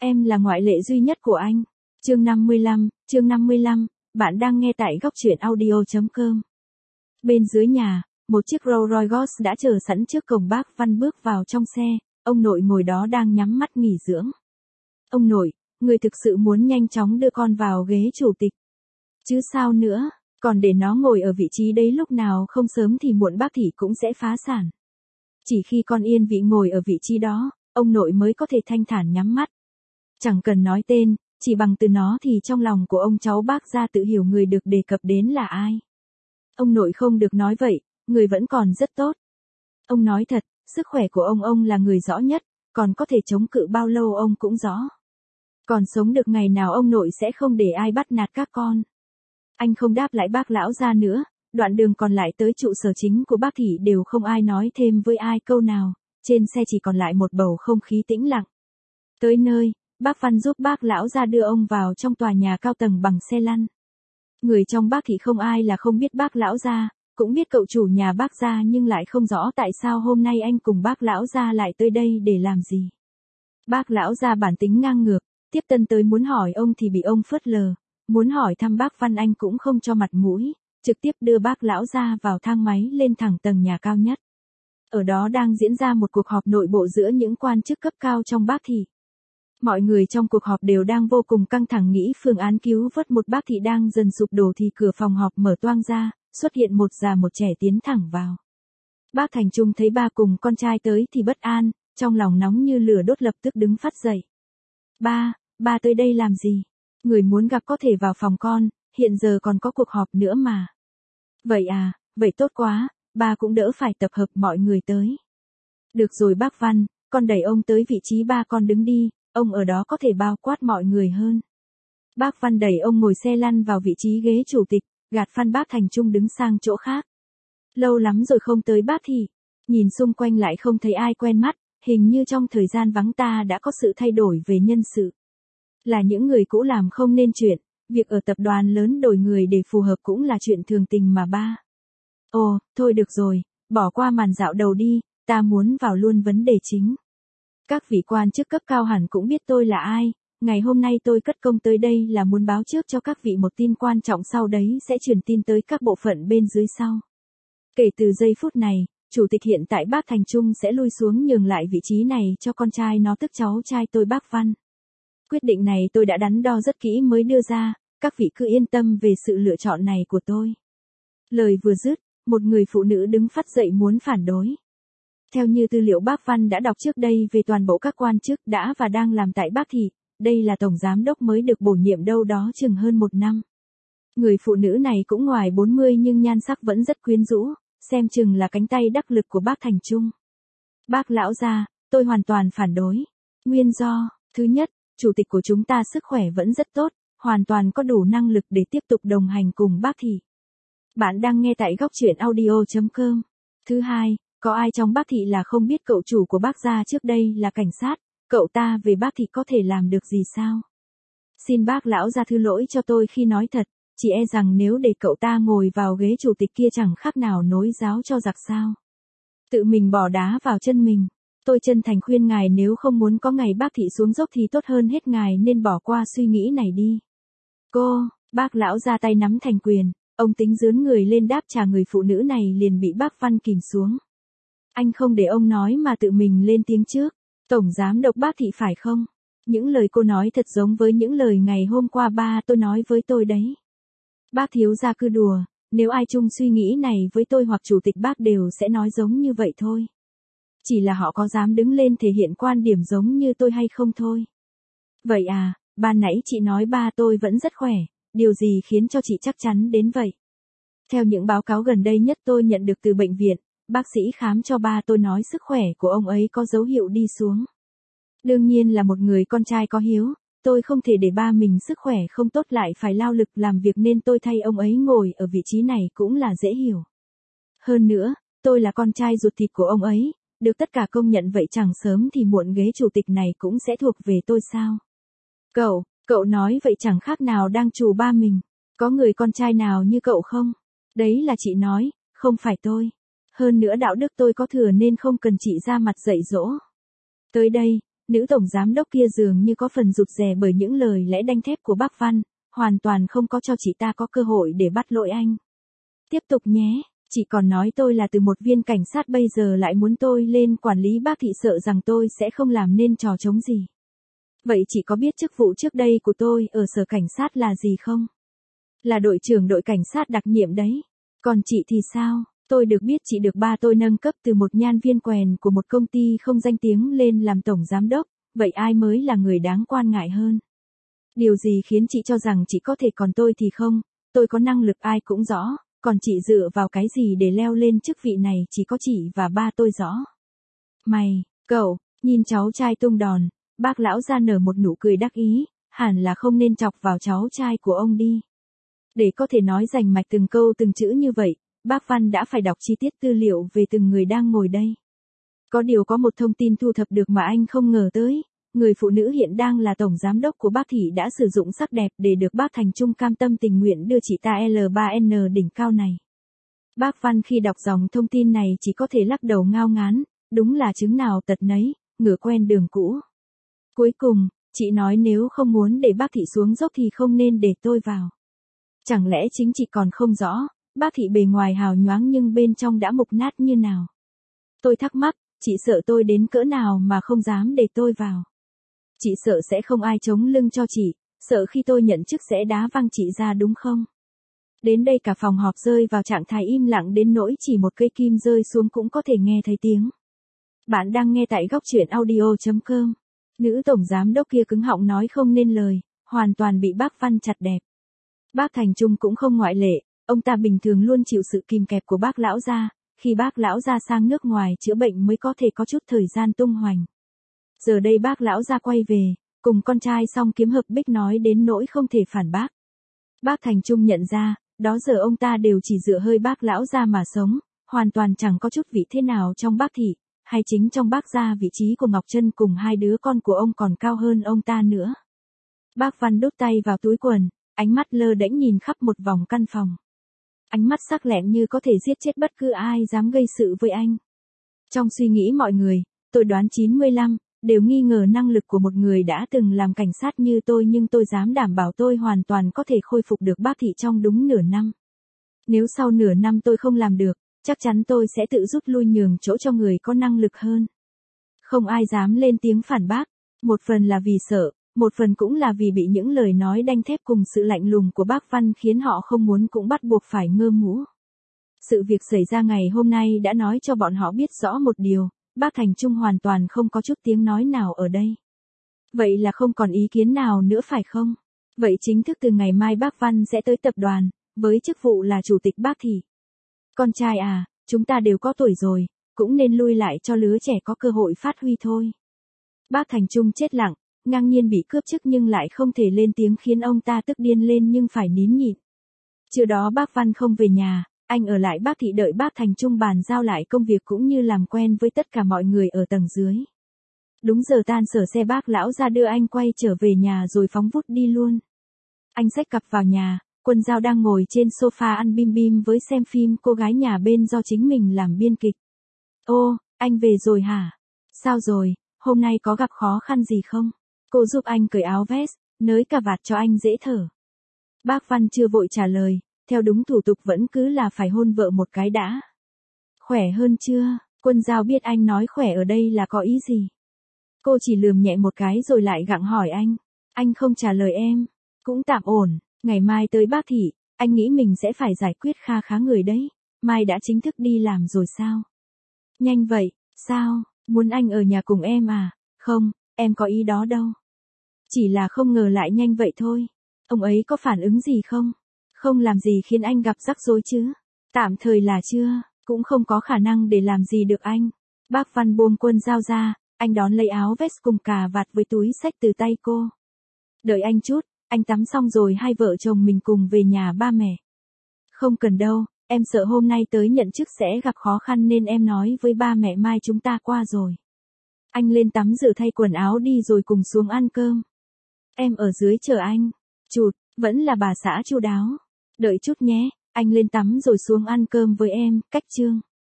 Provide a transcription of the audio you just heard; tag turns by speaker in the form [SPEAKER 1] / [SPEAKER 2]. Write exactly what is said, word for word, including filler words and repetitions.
[SPEAKER 1] Em là ngoại lệ duy nhất của anh. Chương năm mươi lăm, chương năm mươi lăm, bạn đang nghe tại góc truyện audio chấm com. Bên dưới nhà, một chiếc Rolls Royce Ghost đã chờ sẵn trước cổng. Bác Văn bước vào trong xe, ông nội ngồi đó đang nhắm mắt nghỉ dưỡng. Ông nội, người thực sự muốn nhanh chóng đưa con vào ghế chủ tịch. Chứ sao nữa, còn để nó ngồi ở vị trí đấy lúc nào không sớm thì muộn bác Thị cũng sẽ phá sản. Chỉ khi con yên vị ngồi ở vị trí đó, ông nội mới có thể thanh thản nhắm mắt. Chẳng cần nói tên, chỉ bằng từ nó thì trong lòng của ông cháu bác Gia tự hiểu người được đề cập đến là ai. Ông nội không được nói vậy, người vẫn còn rất tốt. Ông nói thật, sức khỏe của ông ông là người rõ nhất, còn có thể chống cự bao lâu ông cũng rõ. Còn sống được ngày nào ông nội sẽ không để ai bắt nạt các con. Anh không đáp lại bác lão Gia nữa, đoạn đường còn lại tới trụ sở chính của bác Thị đều không ai nói thêm với ai câu nào, trên xe chỉ còn lại một bầu không khí tĩnh lặng. Tới nơi, bác Văn giúp bác lão Gia đưa ông vào trong tòa nhà cao tầng bằng xe lăn. Người trong bác Thị không ai là không biết bác lão Gia, cũng biết cậu chủ nhà bác Gia nhưng lại không rõ tại sao hôm nay anh cùng bác lão Gia lại tới đây để làm gì. Bác lão Gia bản tính ngang ngược, tiếp tân tới muốn hỏi ông thì bị ông phớt lờ, muốn hỏi thăm bác Văn anh cũng không cho mặt mũi, trực tiếp đưa bác lão Gia vào thang máy lên thẳng tầng nhà cao nhất. Ở đó đang diễn ra một cuộc họp nội bộ giữa những quan chức cấp cao trong bác Thị. Mọi người trong cuộc họp đều đang vô cùng căng thẳng nghĩ phương án cứu vớt một bác Thị đang dần sụp đổ thì cửa phòng họp mở toang ra, xuất hiện một già một trẻ tiến thẳng vào. Bác Thành Trung thấy ba cùng con trai tới thì bất an, trong lòng nóng như lửa đốt lập tức đứng phát dậy. Ba, ba tới đây làm gì? Người muốn gặp có thể vào phòng con, hiện giờ còn có cuộc họp nữa mà. Vậy à, vậy tốt quá, ba cũng đỡ phải tập hợp mọi người tới. Được rồi bác Văn, con đẩy ông tới vị trí ba con đứng đi, ông ở đó có thể bao quát mọi người hơn. Bác Văn đẩy ông ngồi xe lăn vào vị trí ghế chủ tịch, gạt phăn bác Thành Trung đứng sang chỗ khác. Lâu lắm rồi không tới bác Thị, nhìn xung quanh lại không thấy ai quen mắt, hình như trong thời gian vắng ta đã có sự thay đổi về nhân sự. Là những người cũ làm không nên chuyện, việc ở tập đoàn lớn đổi người để phù hợp cũng là chuyện thường tình mà ba. Ồ, thôi được rồi, bỏ qua màn dạo đầu đi, ta muốn vào luôn vấn đề chính. Các vị quan chức cấp cao hẳn cũng biết tôi là ai, ngày hôm nay tôi cất công tới đây là muốn báo trước cho các vị một tin quan trọng, sau đấy sẽ truyền tin tới các bộ phận bên dưới sau. Kể từ giây phút này, chủ tịch hiện tại bác Thành Trung sẽ lui xuống nhường lại vị trí này cho con trai nó tức cháu trai tôi bác Văn. Quyết định này tôi đã đắn đo rất kỹ mới đưa ra, các vị cứ yên tâm về sự lựa chọn này của tôi. Lời vừa dứt, một người phụ nữ đứng phắt dậy muốn phản đối. Theo như tư liệu bác Văn đã đọc trước đây về toàn bộ các quan chức đã và đang làm tại bác Thị, đây là tổng giám đốc mới được bổ nhiệm đâu đó chừng hơn một năm. Người phụ nữ này cũng ngoài bốn mươi nhưng nhan sắc vẫn rất quyến rũ, xem chừng là cánh tay đắc lực của bác Thành Trung. Bác lão Gia, tôi hoàn toàn phản đối. Nguyên do, thứ nhất, chủ tịch của chúng ta sức khỏe vẫn rất tốt, hoàn toàn có đủ năng lực để tiếp tục đồng hành cùng bác Thị. Bạn đang nghe tại góc truyện audio chấm com. Thứ hai, có ai trong bác Thị là không biết cậu chủ của bác Gia trước đây là cảnh sát, cậu ta về bác Thị có thể làm được gì sao? Xin bác lão Gia thứ lỗi cho tôi khi nói thật, chỉ e rằng nếu để cậu ta ngồi vào ghế chủ tịch kia chẳng khác nào nối giáo cho giặc sao. Tự mình bỏ đá vào chân mình. Tôi chân thành khuyên ngài nếu không muốn có ngày bác Thị xuống dốc thì tốt hơn hết ngài nên bỏ qua suy nghĩ này đi. Cô, bác lão ra tay nắm thành quyền, ông tính dướn người lên đáp trả người phụ nữ này liền bị bác Văn kìm xuống. Anh không để ông nói mà tự mình lên tiếng trước. Tổng giám đốc bác Thị phải không? Những lời cô nói thật giống với những lời ngày hôm qua ba tôi nói với tôi đấy. Bác thiếu gia cứ đùa, nếu ai chung suy nghĩ này với tôi hoặc chủ tịch bác đều sẽ nói giống như vậy thôi. Chỉ là họ có dám đứng lên thể hiện quan điểm giống như tôi hay không thôi. Vậy à, ban nãy chị nói ba tôi vẫn rất khỏe, điều gì khiến cho chị chắc chắn đến vậy? Theo những báo cáo gần đây nhất tôi nhận được từ bệnh viện, bác sĩ khám cho ba tôi nói sức khỏe của ông ấy có dấu hiệu đi xuống. Đương nhiên là một người con trai có hiếu, tôi không thể để ba mình sức khỏe không tốt lại phải lao lực làm việc nên tôi thay ông ấy ngồi ở vị trí này cũng là dễ hiểu. Hơn nữa, tôi là con trai ruột thịt của ông ấy, được tất cả công nhận vậy chẳng sớm thì muộn ghế chủ tịch này cũng sẽ thuộc về tôi sao? Cậu, cậu nói vậy chẳng khác nào đang trù ba mình, có người con trai nào như cậu không? Đấy là chị nói, không phải tôi. Hơn nữa đạo đức tôi có thừa nên không cần chị ra mặt dạy dỗ. Tới đây, nữ tổng giám đốc kia dường như có phần rụt rè bởi những lời lẽ đanh thép của bác Văn, hoàn toàn không có cho chị ta có cơ hội để bắt lỗi anh. Tiếp tục nhé, chị còn nói tôi là từ một viên cảnh sát bây giờ lại muốn tôi lên quản lý bác thị, sợ rằng tôi sẽ không làm nên trò trống gì. Vậy chị có biết chức vụ trước đây của tôi ở sở cảnh sát là gì không? Là đội trưởng đội cảnh sát đặc nhiệm đấy. Còn chị thì sao? Tôi được biết chị được ba tôi nâng cấp từ một nhân viên quèn của một công ty không danh tiếng lên làm tổng giám đốc, vậy ai mới là người đáng quan ngại hơn? Điều gì khiến chị cho rằng chị có thể còn tôi thì không? Tôi có năng lực ai cũng rõ, còn chị dựa vào cái gì để leo lên chức vị này chỉ có chị và ba tôi rõ. Mày, cậu, nhìn cháu trai tung đòn, bác lão ra nở một nụ cười đắc ý, hẳn là không nên chọc vào cháu trai của ông đi. Để có thể nói rành mạch từng câu từng chữ như vậy, bác Văn đã phải đọc chi tiết tư liệu về từng người đang ngồi đây. Có điều có một thông tin thu thập được mà anh không ngờ tới, người phụ nữ hiện đang là tổng giám đốc của bác thị đã sử dụng sắc đẹp để được bác Thành Trung cam tâm tình nguyện đưa chị ta L ba N đỉnh cao này. Bác Văn khi đọc dòng thông tin này chỉ có thể lắc đầu ngao ngán, đúng là chứng nào tật nấy, ngựa quen đường cũ. Cuối cùng, chị nói nếu không muốn để bác thị xuống dốc thì không nên để tôi vào. Chẳng lẽ chính chị còn không rõ, bác thị bề ngoài hào nhoáng nhưng bên trong đã mục nát như nào? Tôi thắc mắc, chị sợ tôi đến cỡ nào mà không dám để tôi vào? Chị sợ sẽ không ai chống lưng cho chị, sợ khi tôi nhận chức sẽ đá văng chị ra đúng không? Đến đây cả phòng họp rơi vào trạng thái im lặng đến nỗi chỉ một cây kim rơi xuống cũng có thể nghe thấy tiếng. Bạn đang nghe tại góc truyện audio chấm com. Nữ tổng giám đốc kia cứng họng nói không nên lời, hoàn toàn bị bác Văn chặt đẹp. Bác Thành Trung cũng không ngoại lệ, ông ta bình thường luôn chịu sự kìm kẹp của bác lão gia, khi bác lão gia sang nước ngoài chữa bệnh mới có thể có chút thời gian tung hoành. Giờ đây bác lão gia quay về, cùng con trai song kiếm hợp bích nói đến nỗi không thể phản bác. Bác Thành Trung nhận ra, đó giờ ông ta đều chỉ dựa hơi bác lão gia mà sống, hoàn toàn chẳng có chút vị thế nào trong bác thị, hay chính trong bác gia vị trí của Ngọc Trân cùng hai đứa con của ông còn cao hơn ông ta nữa. Bác Văn đút tay vào túi quần, ánh mắt lơ đễnh nhìn khắp một vòng căn phòng. Ánh mắt sắc lẹm như có thể giết chết bất cứ ai dám gây sự với anh. Trong suy nghĩ mọi người, tôi đoán chín mươi lăm, đều nghi ngờ năng lực của một người đã từng làm cảnh sát như tôi, nhưng tôi dám đảm bảo tôi hoàn toàn có thể khôi phục được bác thị trong đúng nửa năm. Nếu sau nửa năm tôi không làm được, chắc chắn tôi sẽ tự rút lui nhường chỗ cho người có năng lực hơn. Không ai dám lên tiếng phản bác, một phần là vì sợ, một phần cũng là vì bị những lời nói đanh thép cùng sự lạnh lùng của bác Văn khiến họ không muốn cũng bắt buộc phải ngơ mũ. Sự việc xảy ra ngày hôm nay đã nói cho bọn họ biết rõ một điều, bác Thành Trung hoàn toàn không có chút tiếng nói nào ở đây. Vậy là không còn ý kiến nào nữa phải không? Vậy chính thức từ ngày mai bác Văn sẽ tới tập đoàn, với chức vụ là chủ tịch bác thị. Con trai à, chúng ta đều có tuổi rồi, cũng nên lui lại cho lứa trẻ có cơ hội phát huy thôi. Bác Thành Trung chết lặng, ngang nhiên bị cướp chức nhưng lại không thể lên tiếng khiến ông ta tức điên lên nhưng phải nín nhịn. Trưa đó bác Văn không về nhà, anh ở lại bác thị đợi bác Thành Trung bàn giao lại công việc cũng như làm quen với tất cả mọi người ở tầng dưới. Đúng giờ tan sở xe bác lão ra đưa anh quay trở về nhà rồi phóng vút đi luôn. Anh xách cặp vào nhà, Quân Giao đang ngồi trên sofa ăn bim bim với xem phim cô gái nhà bên do chính mình làm biên kịch. Ô, anh về rồi hả? Sao rồi, hôm nay có gặp khó khăn gì không? Cô giúp anh cởi áo vest, nới cà vạt cho anh dễ thở. Bác Văn chưa vội trả lời, theo đúng thủ tục vẫn cứ là phải hôn vợ một cái đã. Khỏe hơn chưa? Quân Giao biết anh nói khỏe ở đây là có ý gì. Cô chỉ lườm nhẹ một cái rồi lại gặng hỏi anh. Anh không trả lời em. Cũng tạm ổn, ngày mai tới bác thị, anh nghĩ mình sẽ phải giải quyết kha khá người đấy. Mai đã chính thức đi làm rồi sao? Nhanh vậy, sao? Muốn anh ở nhà cùng em à? Không, em có ý đó đâu. Chỉ là không ngờ lại nhanh vậy thôi. Ông ấy có phản ứng gì không? Không làm gì khiến anh gặp rắc rối chứ? Tạm thời là chưa, cũng không có khả năng để làm gì được anh. Bác Văn buông Quân Giao ra, anh đón lấy áo vest cùng cà vạt với túi xách từ tay cô. Đợi anh chút, anh tắm xong rồi hai vợ chồng mình cùng về nhà ba mẹ. Không cần đâu, em sợ hôm nay tới nhận chức sẽ gặp khó khăn nên em nói với ba mẹ mai chúng ta qua rồi. Anh lên tắm rửa thay quần áo đi rồi cùng xuống ăn cơm. Em ở dưới chờ anh. Chụt, vẫn là bà xã chu đáo. Đợi chút nhé, anh lên tắm rồi xuống ăn cơm với em, cách chương.